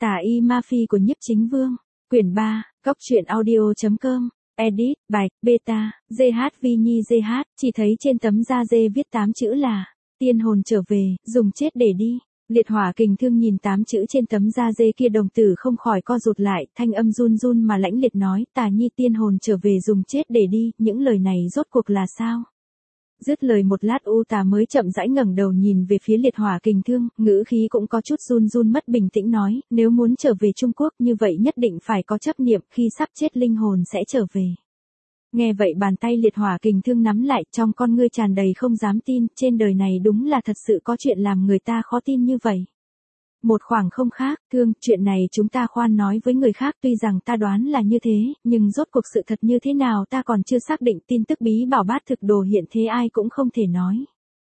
Tà y ma phi của Nhiếp Chính Vương, quyển 3, Cốc truyện audio.com, edit, bài, beta, GH Vi Nhi GH, chỉ thấy trên tấm da dê viết 8 chữ là, tiên hồn trở về, dùng chết để đi. Liệt Hỏa Kình Thương nhìn 8 chữ trên tấm da dê kia, đồng tử không khỏi co rụt lại, thanh âm run run mà lãnh liệt nói, Tà Nhi tiên hồn trở về dùng chết để đi, những lời này rốt cuộc là sao? Dứt lời một lát U Tà mới chậm rãi ngẩng đầu nhìn về phía Liệt Hỏa Kình Thương, ngữ khí cũng có chút run run mất bình tĩnh nói, nếu muốn trở về Trung Quốc như vậy nhất định phải có chấp niệm, khi sắp chết linh hồn sẽ trở về. Nghe vậy bàn tay Liệt Hỏa Kình Thương nắm lại, trong con ngươi tràn đầy không dám tin, trên đời này đúng là thật sự có chuyện làm người ta khó tin như vậy. Một khoảng không khác, Thương, chuyện này chúng ta khoan nói với người khác, tuy rằng ta đoán là như thế, nhưng rốt cuộc sự thật như thế nào ta còn chưa xác định, tin tức bí bảo bát thực đồ hiện thế ai cũng không thể nói.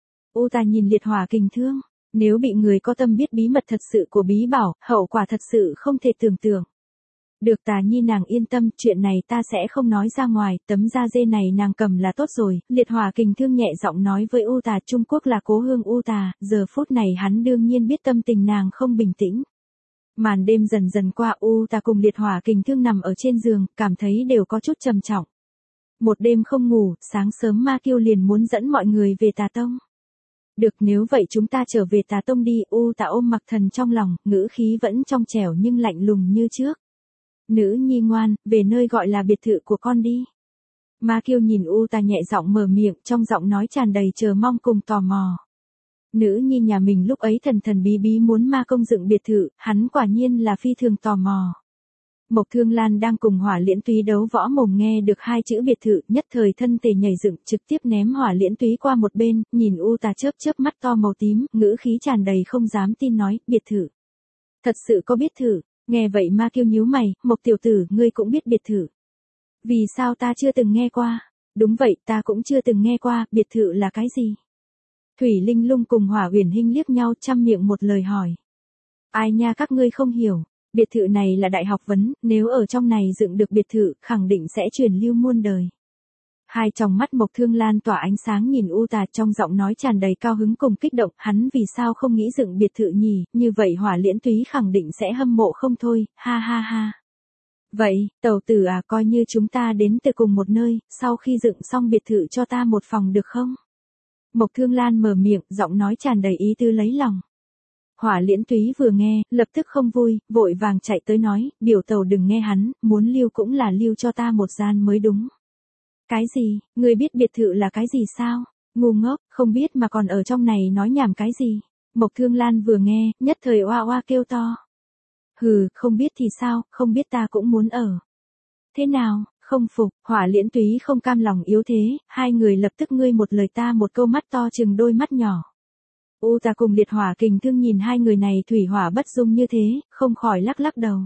U Tà nhìn Liệt Hỏa Kình Thương, nếu bị người có tâm biết bí mật thật sự của bí bảo, hậu quả thật sự không thể tưởng tượng. Được Tà Nhi nàng yên tâm, chuyện này ta sẽ không nói ra ngoài, tấm da dê này nàng cầm là tốt rồi. Liệt Hỏa Kình Thương nhẹ giọng nói với U Tà, Trung Quốc là cố hương U Tà, giờ phút này hắn đương nhiên biết tâm tình nàng không bình tĩnh. Màn đêm dần dần qua, U Tà cùng Liệt Hỏa Kình Thương nằm ở trên giường, cảm thấy đều có chút trầm trọng. Một đêm không ngủ, sáng sớm Ma Kiêu liền muốn dẫn mọi người về Tà Tông. Được, nếu vậy chúng ta trở về Tà Tông đi. U Tà ôm Mặc Thần trong lòng, ngữ khí vẫn trong trẻo nhưng lạnh lùng như trước. Nữ nhi ngoan, về nơi gọi là biệt thự của con đi. Ma Kiêu nhìn U Tà nhẹ giọng mở miệng, trong giọng nói tràn đầy chờ mong cùng tò mò. Nữ nhi nhà mình lúc ấy thần thần bí bí muốn Ma Công dựng biệt thự, hắn quả nhiên là phi thường tò mò. Mộc Thương Lan đang cùng Hỏa Liễn Túy đấu võ mồm, nghe được hai chữ biệt thự, nhất thời thân thể nhảy dựng, trực tiếp ném Hỏa Liễn Túy qua một bên, nhìn U Tà chớp chớp mắt to màu tím, ngữ khí tràn đầy không dám tin nói, biệt thự. Thật sự có biệt thự? Nghe vậy Ma Kiêu nhíu mày, Mộc tiểu tử, ngươi cũng biết biệt thự. Vì sao ta chưa từng nghe qua? Đúng vậy, ta cũng chưa từng nghe qua, biệt thự là cái gì? Thủy Linh Lung cùng Hỏa Uyển Hinh liếc nhau chăm miệng một lời hỏi. Ai nha, các ngươi không hiểu, biệt thự này là đại học vấn, nếu ở trong này dựng được biệt thự, khẳng định sẽ truyền lưu muôn đời. Hai tròng mắt Mộc Thương Lan tỏa ánh sáng nhìn U Tà, trong giọng nói tràn đầy cao hứng cùng kích động, hắn vì sao không nghĩ dựng biệt thự nhỉ, như vậy Hỏa Liễn Túy khẳng định sẽ hâm mộ không thôi, ha ha ha. Vậy, tẩu tử à, coi như chúng ta đến từ cùng một nơi, sau khi dựng xong biệt thự cho ta một phòng được không? Mộc Thương Lan mở miệng, giọng nói tràn đầy ý tứ lấy lòng. Hỏa Liễn Túy vừa nghe, lập tức không vui, vội vàng chạy tới nói, biểu tẩu đừng nghe hắn, muốn lưu cũng là lưu cho ta một gian mới đúng. Cái gì, ngươi biết biệt thự là cái gì sao? Ngu ngốc, không biết mà còn ở trong này nói nhảm cái gì? Mộc Thương Lan vừa nghe, nhất thời oa oa kêu to. Hừ, không biết thì sao, không biết ta cũng muốn ở. Thế nào, không phục? Hỏa Liễn Túy không cam lòng yếu thế, hai người lập tức ngươi một lời ta một câu, mắt to chừng đôi mắt nhỏ. U Tà cùng Liệt Hỏa Kình Thương nhìn hai người này thủy hỏa bất dung như thế, không khỏi lắc lắc đầu.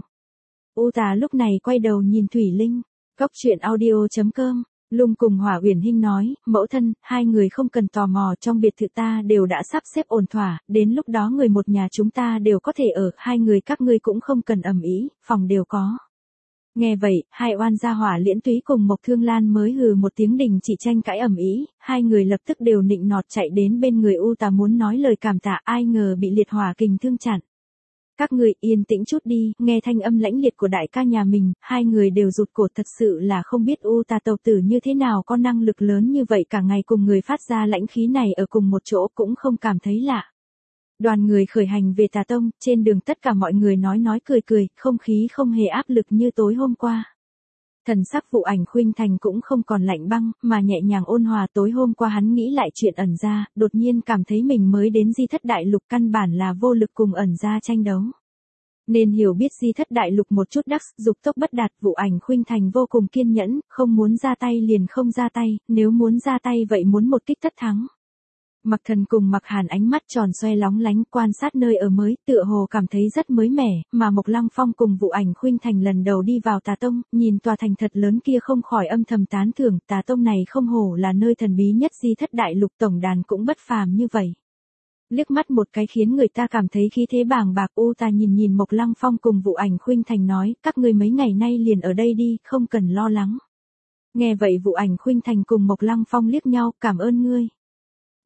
U Tà lúc này quay đầu nhìn Thủy Linh, Cốc truyện audio.com. Lung cùng Hỏa Uyển Hinh nói, mẫu thân, hai người không cần tò mò, trong biệt thự ta đều đã sắp xếp ổn thỏa, đến lúc đó người một nhà chúng ta đều có thể ở, hai người các ngươi cũng không cần ầm ĩ, phòng đều có. Nghe vậy, hai oan gia Hỏa Liễn Túy cùng Mộc Thương Lan mới hừ một tiếng đình chỉ tranh cãi ầm ĩ, hai người lập tức đều nịnh nọt chạy đến bên người U Tà muốn nói lời cảm tạ, ai ngờ bị Liệt Hỏa Kình Thương chặn. Các người yên tĩnh chút đi, nghe thanh âm lãnh liệt của đại ca nhà mình, hai người đều rụt cổ, thật sự là không biết U Tà tẩu tử như thế nào có năng lực lớn như vậy, cả ngày cùng người phát ra lãnh khí này ở cùng một chỗ cũng không cảm thấy lạ. Đoàn người khởi hành về Tà Tông, trên đường tất cả mọi người nói cười cười, không khí không hề áp lực như tối hôm qua. Thần sắc Vụ Ảnh Khuynh Thành cũng không còn lạnh băng, mà nhẹ nhàng ôn hòa. Tối hôm qua hắn nghĩ lại chuyện ẩn gia, đột nhiên cảm thấy mình mới đến Di Thất Đại Lục căn bản là vô lực cùng ẩn gia tranh đấu. Nên hiểu biết Di Thất Đại Lục một chút đắc, dục tốc bất đạt. Vụ Ảnh Khuynh Thành vô cùng kiên nhẫn, không muốn ra tay liền không ra tay, nếu muốn ra tay vậy muốn một kích tất thắng. Mặc Thần cùng Mặc Hàn ánh mắt tròn xoe lóng lánh quan sát nơi ở mới, tựa hồ cảm thấy rất mới mẻ, mà Mộc Lăng Phong cùng Vụ Ảnh Khuynh Thành lần đầu đi vào Tà Tông, nhìn tòa thành thật lớn kia không khỏi âm thầm tán thưởng, Tà Tông này không hổ là nơi thần bí nhất Di Thất Đại Lục, tổng đàn cũng bất phàm như vậy. Liếc mắt một cái khiến người ta cảm thấy khí thế bàng bạc. U Tà nhìn Mộc Lăng Phong cùng Vụ Ảnh Khuynh Thành nói, các ngươi mấy ngày nay liền ở đây đi, không cần lo lắng. Nghe vậy Vụ Ảnh Khuynh Thành cùng Mộc Lăng Phong liếc nhau, cảm ơn ngươi.